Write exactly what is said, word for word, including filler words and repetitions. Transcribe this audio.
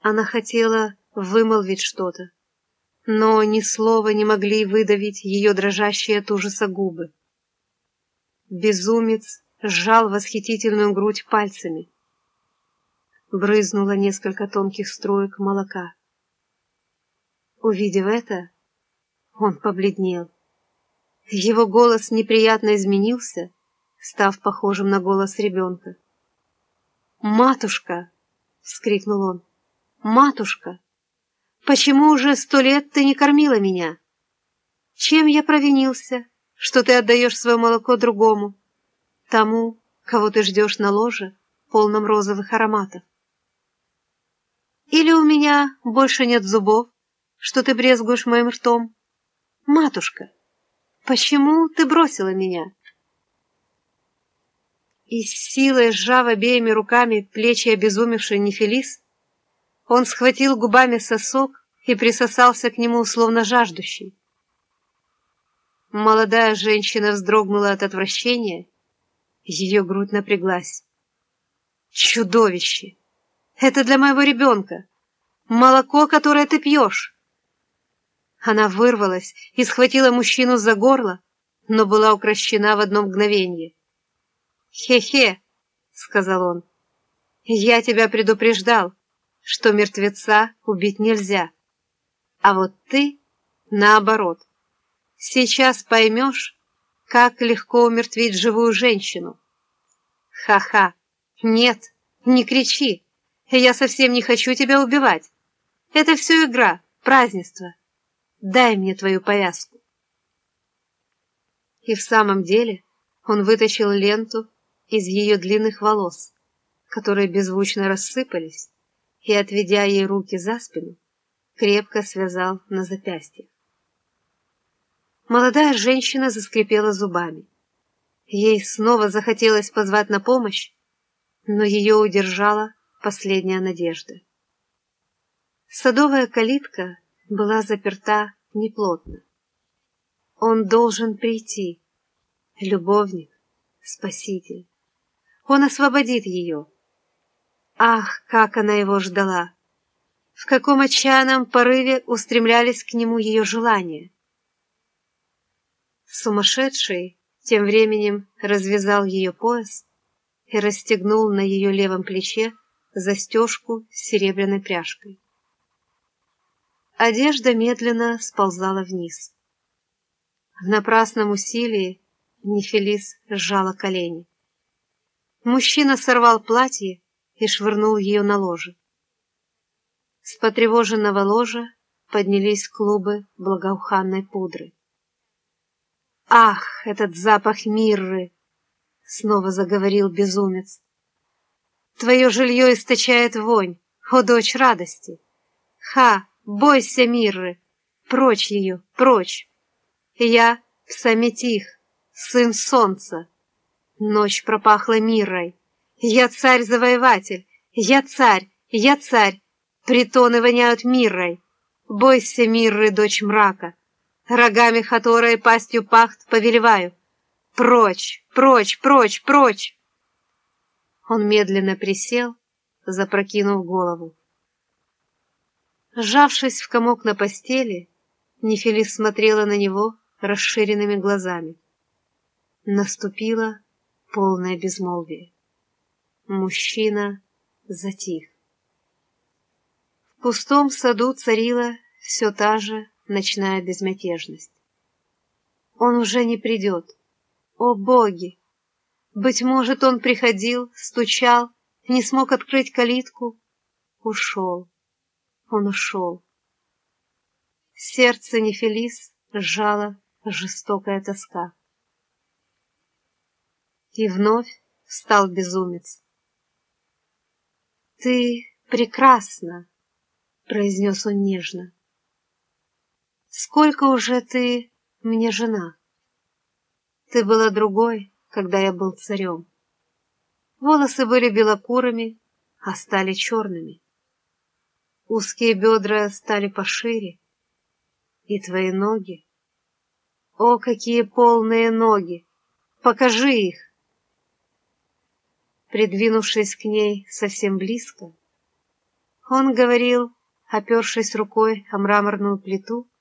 Она хотела вымолвить что-то, но ни слова не могли выдавить ее дрожащие от ужаса губы. Безумец сжал восхитительную грудь пальцами. Брызнуло несколько тонких струек молока. Увидев это, он побледнел. Его голос неприятно изменился, став похожим на голос ребенка. «Матушка!» — вскрикнул он. «Матушка! Почему уже сто лет ты не кормила меня? Чем я провинился, что ты отдаешь свое молоко другому, тому, кого ты ждешь на ложе, полном розовых ароматов? Или у меня больше нет зубов, что ты брезгуешь моим ртом? Матушка, почему ты бросила меня?» И с силой, сжав обеими руками плечи обезумевшей Нефелис, он схватил губами сосок и присосался к нему, словно жаждущий. Молодая женщина вздрогнула от отвращения, ее грудь напряглась. «Чудовище! Это для моего ребенка! Молоко, которое ты пьешь!» Она вырвалась и схватила мужчину за горло, но была укрощена в одно мгновение. «Хе-хе!» — сказал он. «Я тебя предупреждал, что мертвеца убить нельзя. А вот ты, наоборот, сейчас поймешь, как легко умертвить живую женщину». «Ха-ха! Нет, не кричи! Я совсем не хочу тебя убивать. Это все игра, празднество. Дай мне твою повязку». И в самом деле он вытащил ленту из ее длинных волос, которые беззвучно рассыпались, и, отведя ей руки за спину, крепко связал на запястьях. Молодая женщина заскрипела зубами. Ей снова захотелось позвать на помощь, но ее удержала последняя надежда. Садовая калитка была заперта неплотно. Он должен прийти. Любовник, спаситель. Он освободит ее. Ах, как она его ждала! В каком отчаянном порыве устремлялись к нему ее желания! Сумасшедший тем временем развязал ее пояс и расстегнул на ее левом плече застежку с серебряной пряжкой. Одежда медленно сползала вниз. В напрасном усилии Нефелис сжала колени. Мужчина сорвал платье и швырнул ее на ложе. С потревоженного ложа поднялись клубы благоуханной пудры. «Ах, этот запах мирры!» — снова заговорил безумец. «Твое жилье источает вонь, о дочь радости! Ха, бойся мирры! Прочь ее, прочь! Я Псаметих, сын солнца! Ночь пропахла миррой! Я царь-завоеватель! Я царь! Я царь! Притоны воняют миррой! Бойся мирры, дочь мрака! Рогами хаторы и пастью пахт повелеваю! Прочь, прочь, прочь, прочь!» Он медленно присел, запрокинув голову. Сжавшись в комок на постели, Нефелис смотрела на него расширенными глазами. Наступило полное безмолвие. Мужчина затих. В пустом саду царила все та же ночная безмятежность. Он уже не придет. О, боги! Быть может, он приходил, стучал, не смог открыть калитку. Ушел. Он ушел. Сердце Нефелис сжала жестокая тоска. И вновь встал безумец. «Ты прекрасна!» — произнес он нежно. «Сколько уже ты мне жена? Ты была другой, когда я был царем. Волосы были белокурыми, а стали черными. Узкие бедра стали пошире, и твои ноги. О, какие полные ноги! Покажи их!» Придвинувшись к ней совсем близко, Он говорил, опершись рукой о мраморную плиту,